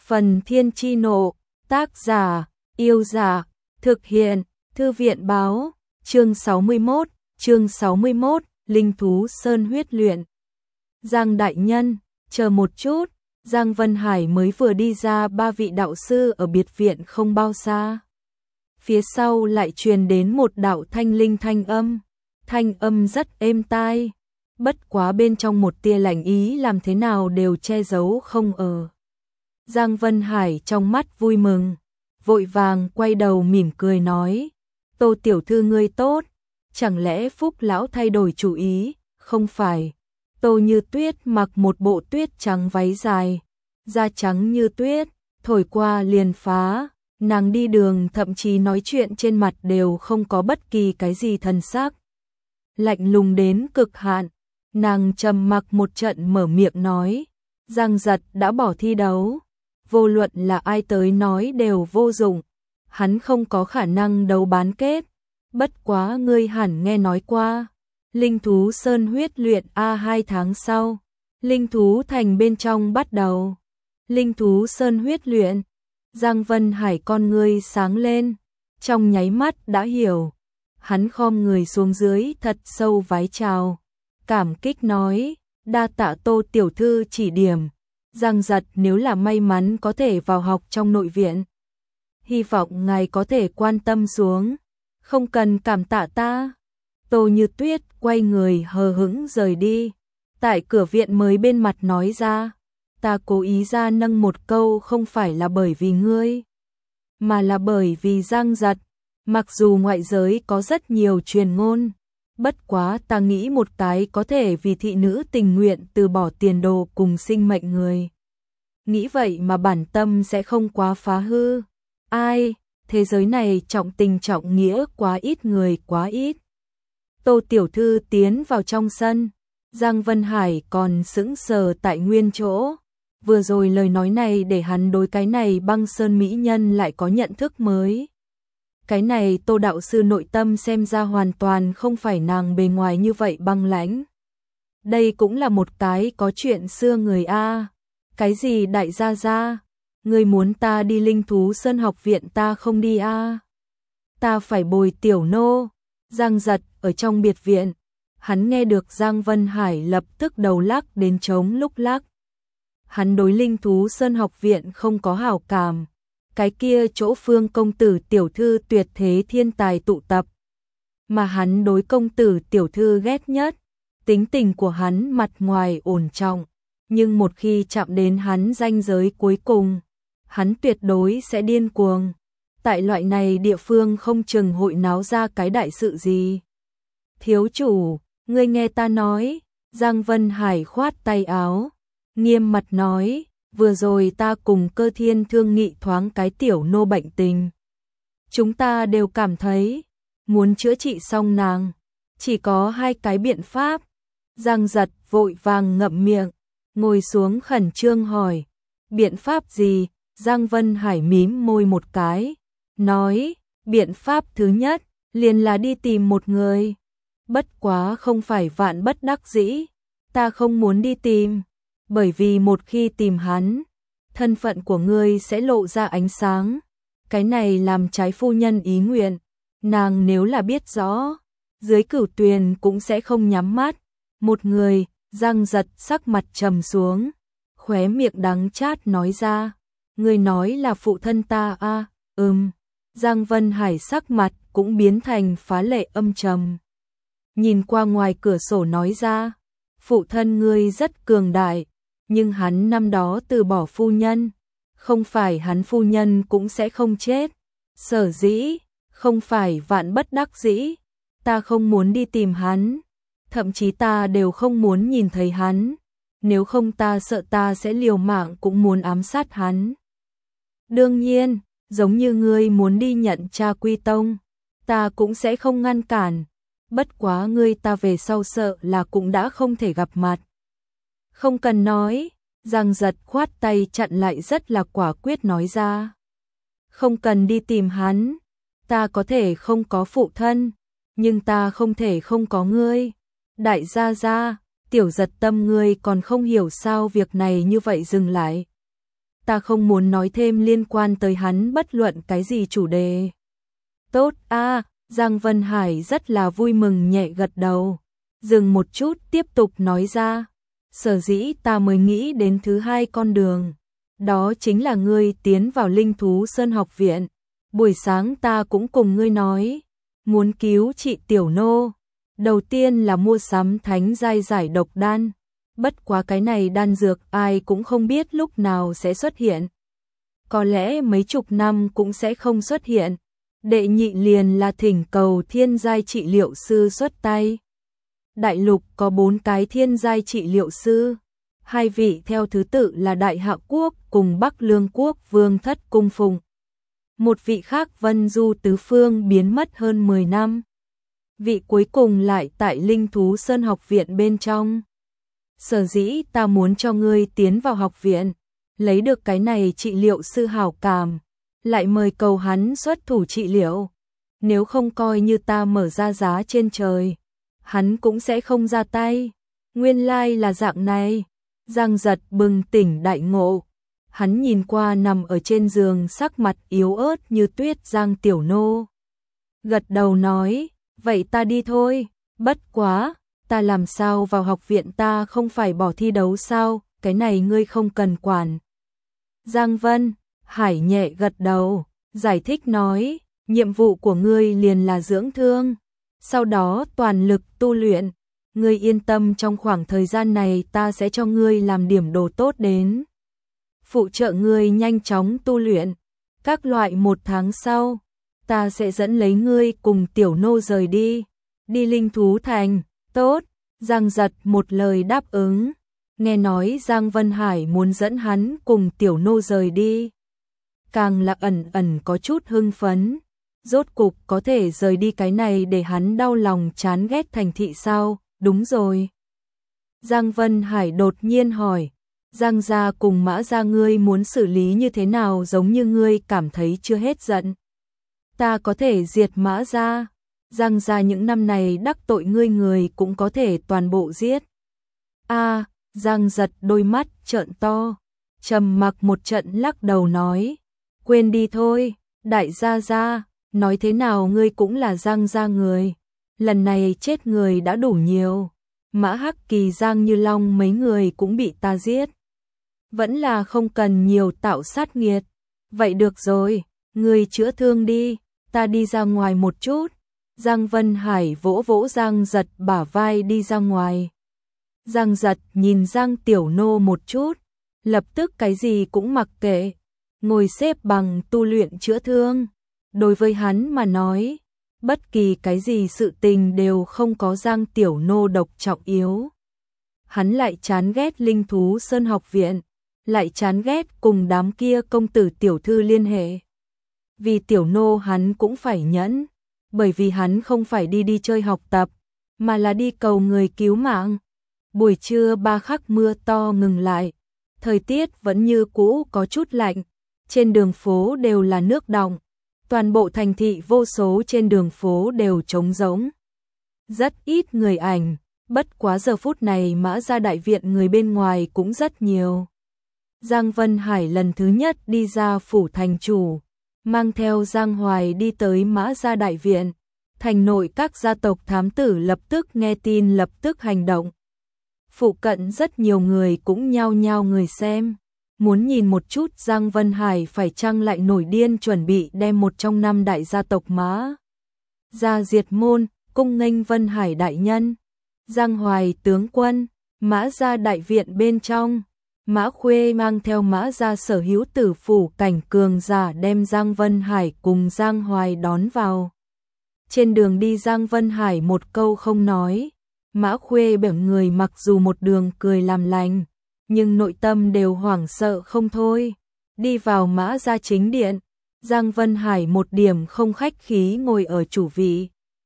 Phần Thiên Chi Nộ, tác giả, Yêu Dạ, thực hiện, Thư viện Báo, chương 61, Linh Thú Sơn huyết luyện. Giang đại nhân, chờ một chút, Giang Vân Hải mới vừa đi ra 3 vị đạo sư ở biệt viện không bao xa. Phía sau lại truyền đến một đạo thanh linh thanh âm rất êm tai, bất quá bên trong một tia lạnh ý làm thế nào đều che giấu không ở. Giang Vân Hải trong mắt vui mừng, vội vàng quay đầu mỉm cười nói, Tô tiểu thư ngươi tốt, chẳng lẽ Phúc lão thay đổi chủ ý, không phải. Tô Như Tuyết mặc một bộ tuyết trắng váy dài, da trắng như tuyết, thổi qua liền phá, nàng đi đường thậm chí nói chuyện trên mặt đều không có bất kỳ cái gì thần sắc. Lạnh lùng đến cực hạn, nàng trầm mặc một trận mở miệng nói, Giang Giật đã bỏ thi đấu, vô luận là ai tới nói đều vô dụng, hắn không có khả năng đấu bán kết, bất quá ngươi hẳn nghe nói qua. Linh thú sơn huyết luyện 2 tháng sau, linh thú thành bên trong bắt đầu. Linh thú sơn huyết luyện, Giang Vân Hải con ngươi sáng lên, trong nháy mắt đã hiểu. Hắn khom người xuống dưới thật sâu vái chào, cảm kích nói, đa tạ Tô tiểu thư chỉ điểm. Giang Giật nếu là may mắn có thể vào học trong nội viện, hy vọng ngài có thể quan tâm xuống, không cần cảm tạ ta. Tô Như Tuyết quay người hờ hững rời đi, tại cửa viện mới bên mặt nói ra, ta cố ý ra nâng một câu không phải là bởi vì ngươi, mà là bởi vì Giang Giật, mặc dù ngoại giới có rất nhiều truyền ngôn, bất quá ta nghĩ một cái có thể vì thị nữ tình nguyện từ bỏ tiền đồ cùng sinh mệnh người. Nghĩ vậy mà bản tâm sẽ không quá phá hư. Ai, thế giới này trọng tình trọng nghĩa quá ít người quá ít. Tô tiểu thư tiến vào trong sân, Giang Vân Hải còn sững sờ tại nguyên chỗ. Vừa rồi lời nói này để hắn đối cái này băng sơn mỹ nhân lại có nhận thức mới. Cái này Tô đạo sư nội tâm xem ra hoàn toàn không phải nàng bề ngoài như vậy băng lãnh. Đây cũng là một cái có chuyện xưa người a. Cái gì đại gia gia, ngươi muốn ta đi Linh thú sơn học viện ta không đi a. Ta phải bồi tiểu nô. Giang Giật ở trong biệt viện, hắn nghe được Giang Vân Hải lập tức đầu lắc đến trống lúc lắc. Hắn đối Linh thú sơn học viện không có hảo cảm, cái kia chỗ Phương công tử tiểu thư tuyệt thế thiên tài tụ tập. Mà hắn đối công tử tiểu thư ghét nhất, tính tình của hắn mặt ngoài ổn trọng, nhưng một khi chạm đến hắn ranh giới cuối cùng, hắn tuyệt đối sẽ điên cuồng. Tại loại này địa phương không chừng hội náo ra cái đại sự gì. Thiếu chủ, ngươi nghe ta nói, Giang Vân Hải khoát tay áo, nghiêm mặt nói, vừa rồi ta cùng Cơ Thiên thương nghị thoáng cái tiểu nô bệnh tình. Chúng ta đều cảm thấy, muốn chữa trị xong nàng, chỉ có 2 cái biện pháp. Giang Giật vội vàng ngậm miệng, ngồi xuống khẩn trương hỏi, biện pháp gì? Giang Vân Hải mím môi một cái, nói, biện pháp thứ nhất, liền là đi tìm một người. Bất quá không phải vạn bất đắc dĩ, ta không muốn đi tìm, bởi vì một khi tìm hắn, thân phận của ngươi sẽ lộ ra ánh sáng. Cái này làm trái phu nhân ý nguyện, nàng nếu là biết rõ, dưới Cửu Tuyền cũng sẽ không nhắm mắt. Một người, Giang Giật sắc mặt trầm xuống, khóe miệng đắng chát nói ra, ngươi nói là phụ thân ta a? Giang Vân Hải sắc mặt cũng biến thành phá lệ âm trầm. Nhìn qua ngoài cửa sổ nói ra, phụ thân ngươi rất cường đại, nhưng hắn năm đó từ bỏ phu nhân, không phải hắn phu nhân cũng sẽ không chết. Sở dĩ, không phải vạn bất đắc dĩ, ta không muốn đi tìm hắn, thậm chí ta đều không muốn nhìn thấy hắn, nếu không ta sợ ta sẽ liều mạng cũng muốn ám sát hắn. Đương nhiên, giống như ngươi muốn đi nhận cha quy tông, ta cũng sẽ không ngăn cản, bất quá ngươi ta về sau sợ là cũng đã không thể gặp mặt. Không cần nói, Giang Giật khoát tay chặn lại rất là quả quyết nói ra. Không cần đi tìm hắn, ta có thể không có phụ thân, nhưng ta không thể không có ngươi. Đại gia gia, tiểu Giật tâm ngươi còn không hiểu sao việc này như vậy dừng lại. ta không muốn nói thêm liên quan tới hắn bất luận cái gì chủ đề. Tốt a, Giang Vân Hải rất là vui mừng nhẹ gật đầu. Dừng một chút tiếp tục nói ra. Sở dĩ ta mới nghĩ đến thứ hai con đường. Đó chính là ngươi tiến vào Linh Thú Sơn học viện. Buổi sáng ta cũng cùng ngươi nói. Muốn cứu chị Tiểu Nô. Đầu tiên là mua sắm thánh giai giải độc đan. Bất quá cái này đan dược ai cũng không biết lúc nào sẽ xuất hiện. Có lẽ mấy chục năm cũng sẽ không xuất hiện. Đệ nhị liền là thỉnh cầu thiên giai trị liệu sư xuất tay. Đại lục có 4 cái thiên giai trị liệu sư. 2 vị theo thứ tự là Đại Hạ Quốc cùng Bắc Lương Quốc Vương Thất Cung Phụng. Một vị khác Vân Du Tứ Phương biến mất hơn 10 năm. Vị cuối cùng lại tại Linh Thú Sơn học viện bên trong. Sở dĩ ta muốn cho ngươi tiến vào học viện, lấy được cái này trị liệu sư hảo cảm, lại mời cầu hắn xuất thủ trị liệu. Nếu không coi như ta mở ra giá trên trời, hắn cũng sẽ không ra tay. Nguyên lai là dạng này. Giang Giật bừng tỉnh đại ngộ. Hắn nhìn qua nằm ở trên giường sắc mặt yếu ớt như tuyết Giang Tiểu Nô. Gật đầu nói, vậy ta đi thôi, bất quá, ta làm sao vào học viện, ta không phải bỏ thi đấu sao, cái này ngươi không cần quản. Giang Vân Hải nhẹ gật đầu, giải thích nói, nhiệm vụ của ngươi liền là dưỡng thương, sau đó toàn lực tu luyện, ngươi yên tâm trong khoảng thời gian này ta sẽ cho ngươi làm điểm đồ tốt đến. Phụ trợ ngươi nhanh chóng tu luyện, các loại 1 tháng sau, ta sẽ dẫn lấy ngươi cùng Tiểu Nô rời đi, đi Linh Thú Thành, tốt, Giang Giật một lời đáp ứng, nghe nói Giang Vân Hải muốn dẫn hắn cùng Tiểu Nô rời đi. Càng là ẩn ẩn có chút hưng phấn, rốt cục có thể rời đi cái này để hắn đau lòng chán ghét thành thị sao, đúng rồi. Giang Vân Hải đột nhiên hỏi, Giang gia cùng Mã gia ngươi muốn xử lý như thế nào, giống như ngươi cảm thấy chưa hết giận. Ta có thể diệt Mã gia, Giang gia những năm này đắc tội ngươi người cũng có thể toàn bộ giết. A, Giang Giật đôi mắt trợn to, trầm mặc một trận lắc đầu nói, quên đi thôi, đại gia gia, nói thế nào ngươi cũng là Giang gia người, lần này chết người đã đủ nhiều, Mã Hắc Kỳ Giang Như Long mấy người cũng bị ta giết. Vẫn là không cần nhiều tạo sát nghiệt. Vậy được rồi, ngươi chữa thương đi, ta đi ra ngoài một chút. Giang Vân Hải vỗ vỗ Giang Giật bả vai đi ra ngoài. Giang Giật nhìn Giang Tiểu Nô một chút, lập tức cái gì cũng mặc kệ, ngồi xếp bằng tu luyện chữa thương. Đối với hắn mà nói, bất kỳ cái gì sự tình đều không có Giang Tiểu Nô độc trọng yếu. Hắn lại chán ghét Linh Thú Sơn học viện, lại chán ghét cùng đám kia công tử tiểu thư liên hệ. Vì Tiểu Nô hắn cũng phải nhẫn, bởi vì hắn không phải đi chơi học tập, mà là đi cầu người cứu mạng. Buổi trưa 3 khắc mưa to ngừng lại, thời tiết vẫn như cũ có chút lạnh, trên đường phố đều là nước đọng, toàn bộ thành thị vô số trên đường phố đều trống rỗng. Rất ít người ảnh, bất quá giờ phút này Mã gia đại viện người bên ngoài cũng rất nhiều. Giang Vân Hải lần thứ nhất đi ra phủ thành chủ, mang theo Giang Hoài đi tới Mã gia đại viện. Thành nội các gia tộc thám tử lập tức nghe tin lập tức hành động. Phụ cận rất nhiều người cũng nhao nhao người xem, muốn nhìn một chút Giang Vân Hải phải chăng lại nổi điên chuẩn bị đem một trong 5 đại gia tộc Mã gia diệt môn, cung nghênh Vân Hải đại nhân. Giang Hoài tướng quân, Mã gia đại viện bên trong, Mã Khuê mang theo Mã gia sở hữu tử phủ cảnh cường giả đem Giang Vân Hải cùng Giang Hoài đón vào. Trên đường đi Giang Vân Hải một câu không nói, Mã Khuê bẻng người mặc dù một đường cười làm lành, nhưng nội tâm đều hoảng sợ không thôi. Đi vào Mã gia chính điện, Giang Vân Hải một điểm không khách khí ngồi ở chủ vị.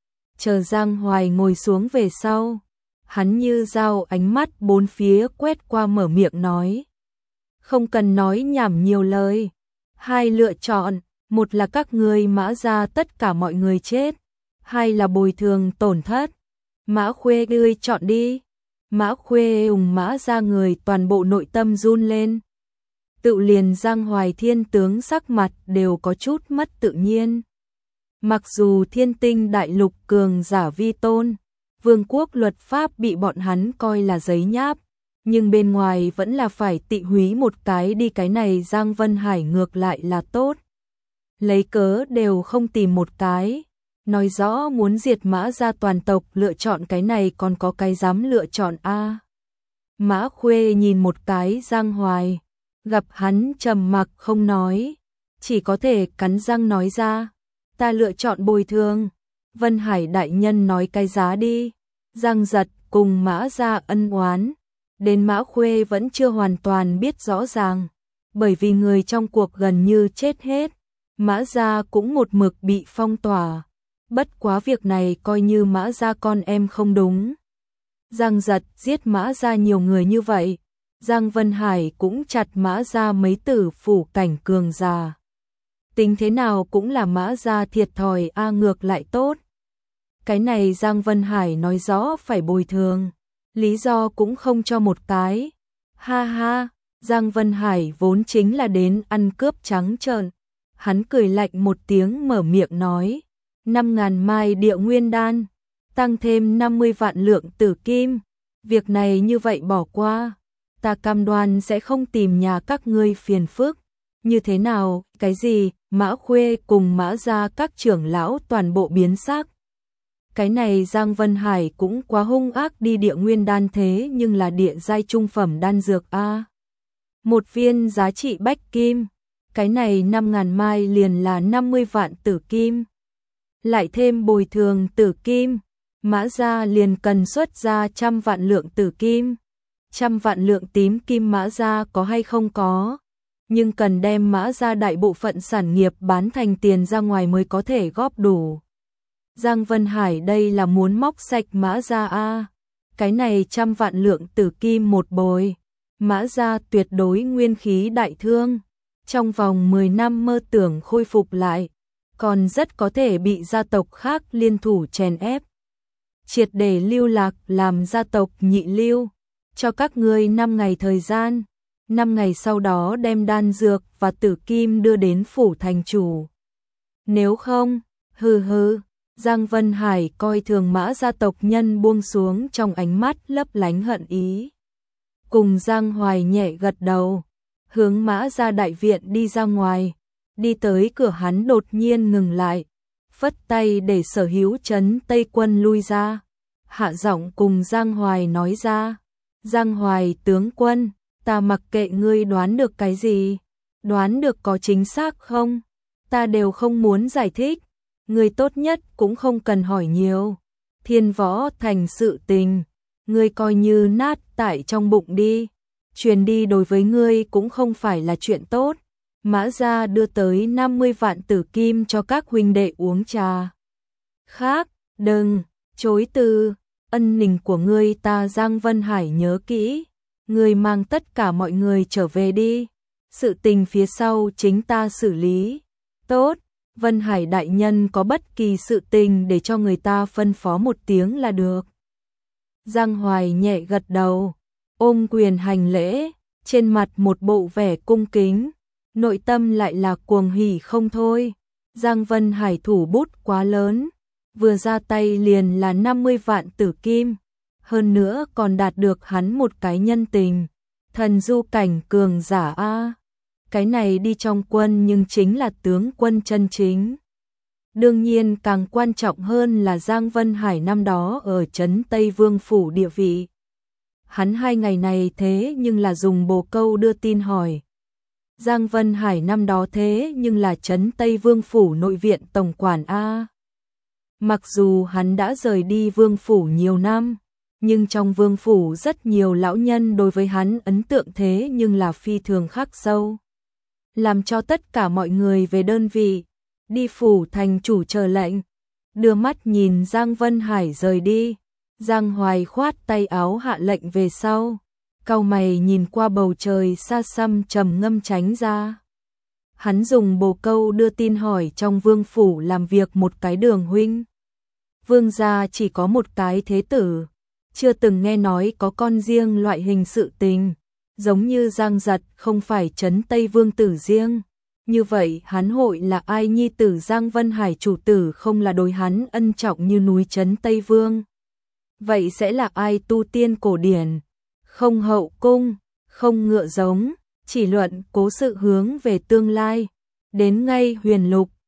Chờ Giang Hoài ngồi xuống về sau, hắn như dao ánh mắt bốn phía quét qua mở miệng nói. Không cần nói nhảm nhiều lời, 2 lựa chọn, một là các ngươi Mã gia tất cả mọi người chết, 2 là bồi thường tổn thất. Mã Khuê ngươi chọn đi. Mã Khuê Mã gia người toàn bộ nội tâm run lên. tự liền Giang Hoài Thiên tướng sắc mặt đều có chút mất tự nhiên. Mặc dù Thiên Tinh đại lục cường giả vi tôn, vương quốc luật pháp bị bọn hắn coi là giấy nháp, nhưng bên ngoài vẫn là phải tị húy một cái đi, cái này Giang Vân Hải ngược lại là tốt. Lấy cớ đều không tìm một cái, nói rõ muốn diệt Mã gia toàn tộc, lựa chọn cái này còn có cái dám lựa chọn a. Mã Khuê nhìn một cái Giang Hoài, gặp hắn trầm mặc không nói, chỉ có thể cắn răng nói ra, ta lựa chọn bồi thường. Vân Hải đại nhân nói cái giá đi. Giang Giật cùng Mã gia ân oán, đến Mã Khuê vẫn chưa hoàn toàn biết rõ ràng, bởi vì người trong cuộc gần như chết hết, Mã gia cũng một mực bị phong tỏa. Bất quá việc này coi như Mã gia con em không đúng. Giang Giật giết Mã gia nhiều người như vậy, Giang Vân Hải cũng chặt Mã gia mấy tử phủ cảnh cường giả. Tính thế nào cũng là Mã gia thiệt thòi a, ngược lại tốt. Cái này Giang Vân Hải nói rõ phải bồi thường, lý do cũng không cho một cái. Ha ha, Giang Vân Hải vốn chính là đến ăn cướp trắng trợn. Hắn cười lạnh một tiếng mở miệng nói, 5.000 mai địa nguyên đan, tăng thêm 50 vạn lượng tử kim. Việc này như vậy bỏ qua, ta cam đoan sẽ không tìm nhà các ngươi phiền phức. Như thế nào, cái gì? Mã Khuê cùng Mã gia các trưởng lão toàn bộ biến sắc. Cái này Giang Vân Hải cũng quá hung ác đi, địa nguyên đan thế nhưng là địa giai trung phẩm đan dược a. Một viên giá trị bách kim, cái này 5.000 mai liền là 50 vạn tử kim. Lại thêm bồi thường tử kim, Mã gia liền cần xuất ra 100 vạn lượng tử kim. 100 vạn lượng tím kim Mã gia có hay không có, nhưng cần đem Mã gia đại bộ phận sản nghiệp bán thành tiền ra ngoài mới có thể góp đủ. Giang Vân Hải đây là muốn móc sạch Mã gia a. Cái này 100 vạn lượng tử kim một bồi, Mã gia tuyệt đối nguyên khí đại thương, trong vòng 10 năm mơ tưởng khôi phục lại, còn rất có thể bị gia tộc khác liên thủ chèn ép, triệt để lưu lạc làm gia tộc nhị lưu. Cho các ngươi 5 ngày thời gian, 5 ngày sau đó đem đan dược và tử kim đưa đến phủ thành chủ. Nếu không, hừ hừ. Giang Vân Hải coi thường Mã gia tộc nhân buông xuống trong ánh mắt lấp lánh hận ý. Cùng Giang Hoài nhẹ gật đầu, hướng Mã gia đại viện đi ra ngoài, đi tới cửa hắn đột nhiên ngừng lại, phất tay để Sở Hữu trấn Tây quân lui ra, hạ giọng cùng Giang Hoài nói ra, Giang Hoài tướng quân, ta mặc kệ ngươi đoán được cái gì, đoán được có chính xác không, ta đều không muốn giải thích. Ngươi tốt nhất cũng không cần hỏi nhiều. Thiên Võ thành sự tình, ngươi coi như nát tại trong bụng đi. Truyền đi đối với ngươi cũng không phải là chuyện tốt. Mã gia đưa tới 50 vạn tử kim cho các huynh đệ uống trà. Khác, đừng, chối từ, ân nình của ngươi ta Giang Vân Hải nhớ kỹ. Ngươi mang tất cả mọi người trở về đi. Sự tình phía sau chính ta xử lý. Tốt. Vân Hải đại nhân có bất kỳ sự tình để cho người ta phân phó một tiếng là được. Giang Hoài nhẹ gật đầu, ôm quyền hành lễ, trên mặt một bộ vẻ cung kính, nội tâm lại là cuồng hỉ không thôi. Giang Vân Hải thủ bút quá lớn, vừa ra tay liền là 50 vạn tử kim, hơn nữa còn đạt được hắn một cái nhân tình, thần du cảnh cường giả a. Cái này đi trong quân nhưng chính là tướng quân chân chính. Đương nhiên càng quan trọng hơn là Giang Vân Hải năm đó ở trấn Tây Vương phủ địa vị. Hắn 2 ngày này thế nhưng là dùng bồ câu đưa tin hỏi. Giang Vân Hải năm đó thế nhưng là trấn Tây Vương phủ nội viện tổng quản a. Mặc dù hắn đã rời đi vương phủ nhiều năm, nhưng trong vương phủ rất nhiều lão nhân đối với hắn ấn tượng thế nhưng là phi thường khắc sâu. Làm cho tất cả mọi người về đơn vị, đi phủ thành chủ chờ lệnh, đưa mắt nhìn Giang Vân Hải rời đi. Giang Hoài khoát tay áo hạ lệnh về sau, cau mày nhìn qua bầu trời xa xăm trầm ngâm tránh ra. Hắn dùng bồ câu đưa tin hỏi trong vương phủ làm việc một cái Đường huynh. Vương gia chỉ có một cái thế tử, chưa từng nghe nói có con riêng loại hình sự tình. giống như Giang Giật không phải trấn Tây Vương tử riêng. Như vậy hắn hội là ai? Nhi tử Giang Vân Hải chủ tử không là đối hắn ân trọng như núi trấn Tây Vương. Vậy sẽ là ai? Tu tiên cổ điển, không hậu cung, không ngựa giống, chỉ luận cố sự hướng về tương lai. Đến ngay Huyền Lục,